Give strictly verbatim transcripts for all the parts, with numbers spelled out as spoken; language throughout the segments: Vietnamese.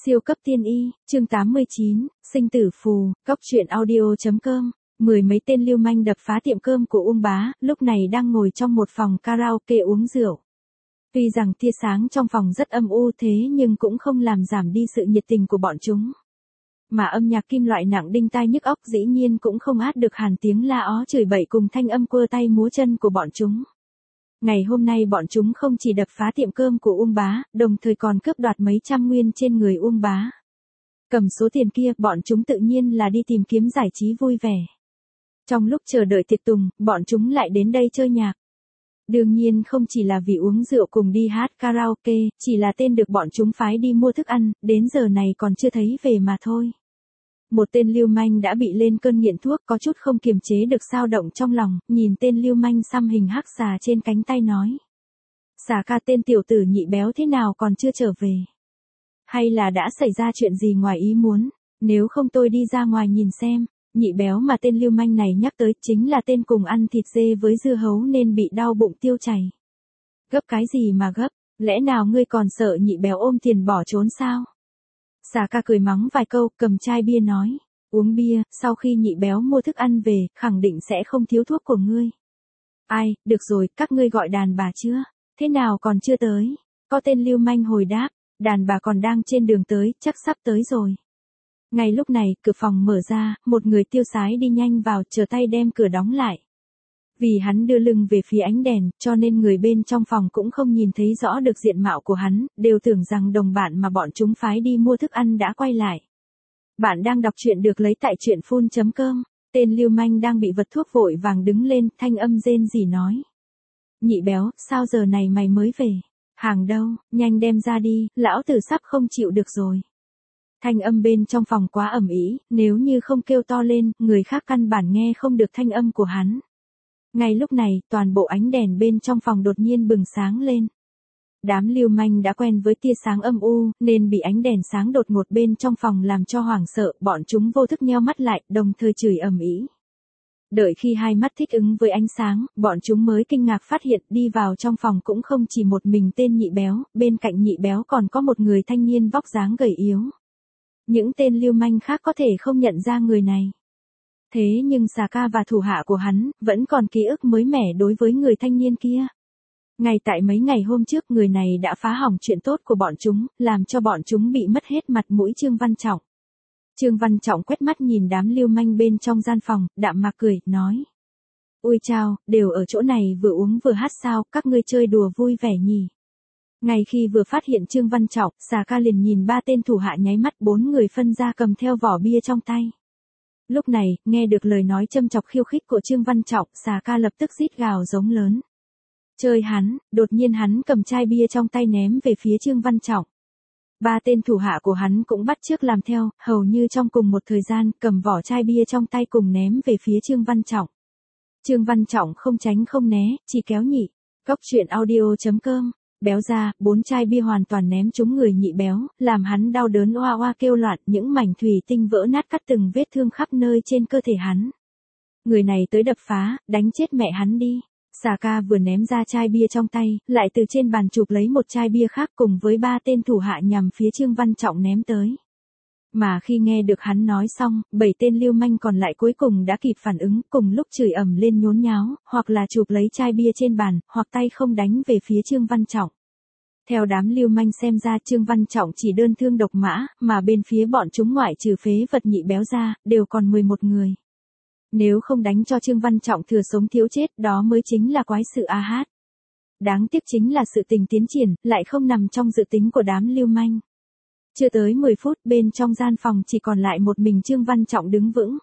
Siêu cấp tiên y, chương tám mươi chín, sinh tử phù, cốc truyện audio.com. Mười mấy tên lưu manh đập phá tiệm cơm của Uông Bá, lúc này đang ngồi trong một phòng karaoke uống rượu. Tuy rằng tia sáng trong phòng rất âm u thế nhưng cũng không làm giảm đi sự nhiệt tình của bọn chúng. Mà âm nhạc kim loại nặng đinh tai nhức óc dĩ nhiên cũng không át được hàn tiếng la ó chửi bậy cùng thanh âm quơ tay múa chân của bọn chúng. Ngày hôm nay bọn chúng không chỉ đập phá tiệm cơm của Uông Bá, đồng thời còn cướp đoạt mấy trăm nguyên trên người Uông Bá. Cầm số tiền kia, bọn chúng tự nhiên là đi tìm kiếm giải trí vui vẻ. Trong lúc chờ đợi tiệc tùng, bọn chúng lại đến đây chơi nhạc. Đương nhiên không chỉ là vì uống rượu cùng đi hát karaoke, chỉ là tên được bọn chúng phái đi mua thức ăn, đến giờ này còn chưa thấy về mà thôi. Một tên lưu manh đã bị lên cơn nghiện thuốc, có chút không kiềm chế được dao động trong lòng, nhìn tên lưu manh xăm hình hắc xà trên cánh tay nói. Xà ca, tên tiểu tử nhị béo thế nào còn chưa trở về? Hay là đã xảy ra chuyện gì ngoài ý muốn? Nếu không tôi đi ra ngoài nhìn xem. Nhị béo mà tên lưu manh này nhắc tới chính là tên cùng ăn thịt dê với dưa hấu nên bị đau bụng tiêu chảy. Gấp cái gì mà gấp, lẽ nào ngươi còn sợ nhị béo ôm tiền bỏ trốn sao? Xà ca cười mắng vài câu, cầm chai bia nói, uống bia, sau khi nhị béo mua thức ăn về, khẳng định sẽ không thiếu thuốc của ngươi. Ai, được rồi, các ngươi gọi đàn bà chưa? Thế nào còn chưa tới? Có tên lưu manh hồi đáp, đàn bà còn đang trên đường tới, chắc sắp tới rồi. Ngay lúc này, cửa phòng mở ra, một người tiêu sái đi nhanh vào, chờ tay đem cửa đóng lại. Vì hắn đưa lưng về phía ánh đèn, cho nên người bên trong phòng cũng không nhìn thấy rõ được diện mạo của hắn, đều tưởng rằng đồng bạn mà bọn chúng phái đi mua thức ăn đã quay lại. Bạn đang đọc truyện được lấy tại truyện phun chấm com, tên lưu manh đang bị vật thuốc vội vàng đứng lên, thanh âm rên rỉ nói. Nhị béo, sao giờ này mày mới về? Hàng đâu, nhanh đem ra đi, lão tử sắp không chịu được rồi. Thanh âm bên trong phòng quá ầm ĩ, nếu như không kêu to lên, người khác căn bản nghe không được thanh âm của hắn. Ngay lúc này, toàn bộ ánh đèn bên trong phòng đột nhiên bừng sáng lên. Đám lưu manh đã quen với tia sáng âm u, nên bị ánh đèn sáng đột ngột bên trong phòng làm cho hoảng sợ, bọn chúng vô thức nheo mắt lại, đồng thời chửi ầm ĩ. Đợi khi hai mắt thích ứng với ánh sáng, bọn chúng mới kinh ngạc phát hiện đi vào trong phòng cũng không chỉ một mình tên nhị béo, bên cạnh nhị béo còn có một người thanh niên vóc dáng gầy yếu. Những tên lưu manh khác có thể không nhận ra người này. Thế nhưng Xà Ca và thủ hạ của hắn, vẫn còn ký ức mới mẻ đối với người thanh niên kia. Ngay tại mấy ngày hôm trước người này đã phá hỏng chuyện tốt của bọn chúng, làm cho bọn chúng bị mất hết mặt mũi Trương Văn Trọng. Trương Văn Trọng quét mắt nhìn đám lưu manh bên trong gian phòng, đạm mạc cười, nói. Ôi chao, đều ở chỗ này vừa uống vừa hát sao, các ngươi chơi đùa vui vẻ nhỉ. Ngay khi vừa phát hiện Trương Văn Trọng, Xà Ca liền nhìn ba tên thủ hạ nháy mắt, bốn người phân ra cầm theo vỏ bia trong tay. Lúc này, nghe được lời nói châm chọc khiêu khích của Trương Văn Trọng, Xà Ca lập tức rít gào giống lớn. Chơi hắn, đột nhiên hắn cầm chai bia trong tay ném về phía Trương Văn Trọng. Ba tên thủ hạ của hắn cũng bắt chước làm theo, hầu như trong cùng một thời gian, cầm vỏ chai bia trong tay cùng ném về phía Trương Văn Trọng. Trương Văn Trọng không tránh không né, chỉ kéo nhị. Cốc truyện audio.com. Béo ra, bốn chai bia hoàn toàn ném trúng người nhị béo, làm hắn đau đớn oa oa kêu loạn, những mảnh thủy tinh vỡ nát cắt từng vết thương khắp nơi trên cơ thể hắn. Người này tới đập phá, đánh chết mẹ hắn đi. Xà Ca vừa ném ra chai bia trong tay, lại từ trên bàn chụp lấy một chai bia khác cùng với ba tên thủ hạ nhằm phía Trương Văn Trọng ném tới. Mà khi nghe được hắn nói xong, bảy tên lưu manh còn lại cuối cùng đã kịp phản ứng, cùng lúc chửi ầm lên nhốn nháo, hoặc là chụp lấy chai bia trên bàn, hoặc tay không đánh về phía Trương Văn Trọng. Theo đám lưu manh xem ra Trương Văn Trọng chỉ đơn thương độc mã, mà bên phía bọn chúng ngoại trừ phế vật nhị béo ra, đều còn mười một người. Nếu không đánh cho Trương Văn Trọng thừa sống thiếu chết, đó mới chính là quái sự a hát. Đáng tiếc chính là sự tình tiến triển, lại không nằm trong dự tính của đám lưu manh. Chưa tới mười phút, bên trong gian phòng chỉ còn lại một mình Trương Văn Trọng đứng vững.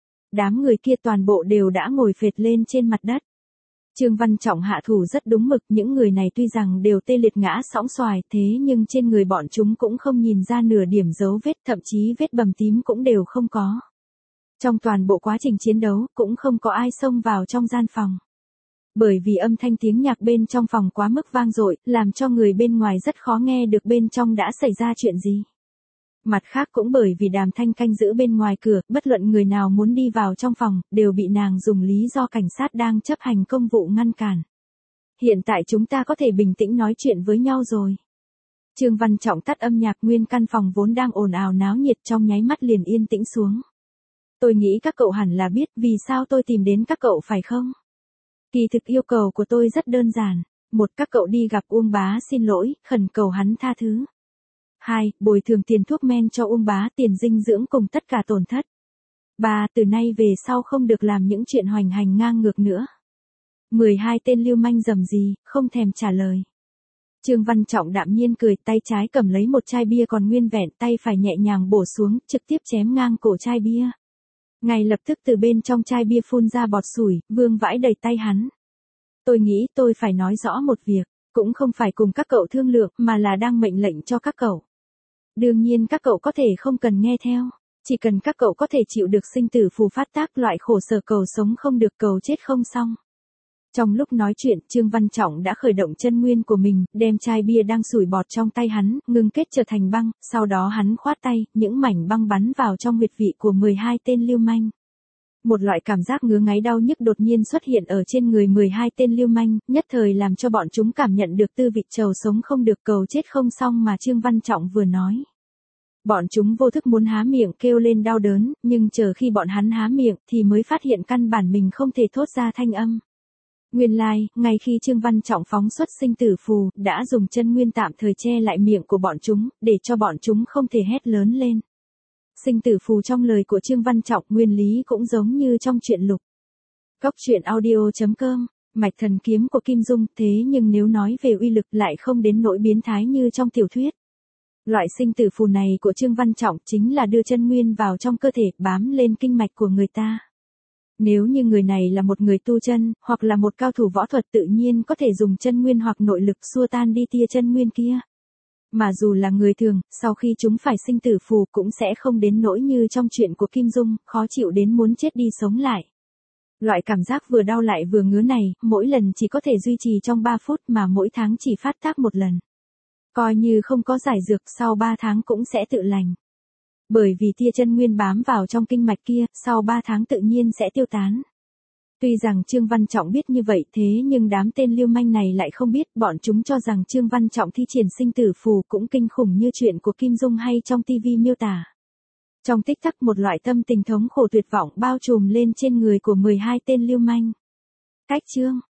Đám người kia toàn bộ đều đã ngồi phệt lên trên mặt đất. Trương Văn Trọng hạ thủ rất đúng mực, những người này tuy rằng đều tê liệt ngã sõng xoài, thế nhưng trên người bọn chúng cũng không nhìn ra nửa điểm dấu vết, thậm chí vết bầm tím cũng đều không có. Trong toàn bộ quá trình chiến đấu, cũng không có ai xông vào trong gian phòng. Bởi vì âm thanh tiếng nhạc bên trong phòng quá mức vang dội, làm cho người bên ngoài rất khó nghe được bên trong đã xảy ra chuyện gì. Mặt khác cũng bởi vì Đàm Thanh canh giữ bên ngoài cửa, bất luận người nào muốn đi vào trong phòng, đều bị nàng dùng lý do cảnh sát đang chấp hành công vụ ngăn cản. Hiện tại chúng ta có thể bình tĩnh nói chuyện với nhau rồi. Trương Văn Trọng tắt âm nhạc, nguyên căn phòng vốn đang ồn ào náo nhiệt trong nháy mắt liền yên tĩnh xuống. Tôi nghĩ các cậu hẳn là biết vì sao tôi tìm đến các cậu phải không? Kỳ thực yêu cầu của tôi rất đơn giản. Một, các cậu đi gặp Uông Bá xin lỗi, khẩn cầu hắn tha thứ. Hai, bồi thường tiền thuốc men cho Uông Bá, tiền dinh dưỡng cùng tất cả tổn thất. Ba, từ nay về sau không được làm những chuyện hoành hành ngang ngược nữa. mười hai tên lưu manh rầm rì, không thèm trả lời. Trương Văn Trọng đạm nhiên cười, tay trái cầm lấy một chai bia còn nguyên vẹn, tay phải nhẹ nhàng bổ xuống, trực tiếp chém ngang cổ chai bia. Ngay lập tức từ bên trong chai bia phun ra bọt sủi, vương vãi đầy tay hắn. Tôi nghĩ tôi phải nói rõ một việc, cũng không phải cùng các cậu thương lượng mà là đang mệnh lệnh cho các cậu. Đương nhiên các cậu có thể không cần nghe theo, chỉ cần các cậu có thể chịu được sinh tử phù phát tác loại khổ sở cầu sống không được cầu chết không xong. Trong lúc nói chuyện, Trương Văn Trọng đã khởi động chân nguyên của mình, đem chai bia đang sủi bọt trong tay hắn, ngưng kết trở thành băng, sau đó hắn khoát tay, những mảnh băng bắn vào trong huyệt vị của mười hai tên lưu manh. Một loại cảm giác ngứa ngáy đau nhức đột nhiên xuất hiện ở trên người mười hai tên lưu manh, nhất thời làm cho bọn chúng cảm nhận được tư vị trầu sống không được cầu chết không xong mà Trương Văn Trọng vừa nói. Bọn chúng vô thức muốn há miệng kêu lên đau đớn, nhưng chờ khi bọn hắn há miệng thì mới phát hiện căn bản mình không thể thốt ra thanh âm. Nguyên lai, like, ngay khi Trương Văn Trọng phóng xuất sinh tử phù, đã dùng chân nguyên tạm thời che lại miệng của bọn chúng, để cho bọn chúng không thể hét lớn lên. Sinh tử phù trong lời của Trương Văn Trọng nguyên lý cũng giống như trong truyện lục. Cốc truyện audio chấm com, mạch thần kiếm của Kim Dung, thế nhưng nếu nói về uy lực lại không đến nỗi biến thái như trong tiểu thuyết. Loại sinh tử phù này của Trương Văn Trọng chính là đưa chân nguyên vào trong cơ thể, bám lên kinh mạch của người ta. Nếu như người này là một người tu chân, hoặc là một cao thủ võ thuật tự nhiên có thể dùng chân nguyên hoặc nội lực xua tan đi tia chân nguyên kia. Mà dù là người thường, sau khi chúng phải sinh tử phù cũng sẽ không đến nỗi như trong chuyện của Kim Dung, khó chịu đến muốn chết đi sống lại. Loại cảm giác vừa đau lại vừa ngứa này, mỗi lần chỉ có thể duy trì trong ba phút mà mỗi tháng chỉ phát tác một lần. Coi như không có giải dược, sau ba tháng cũng sẽ tự lành. Bởi vì tia chân nguyên bám vào trong kinh mạch kia, sau ba tháng tự nhiên sẽ tiêu tán. Tuy rằng Trương Văn Trọng biết như vậy thế nhưng đám tên lưu manh này lại không biết, bọn chúng cho rằng Trương Văn Trọng thi triển sinh tử phù cũng kinh khủng như chuyện của Kim Dung hay trong tivi miêu tả. Trong tích tắc một loại tâm tình thống khổ tuyệt vọng bao trùm lên trên người của mười hai tên lưu manh. Cách chương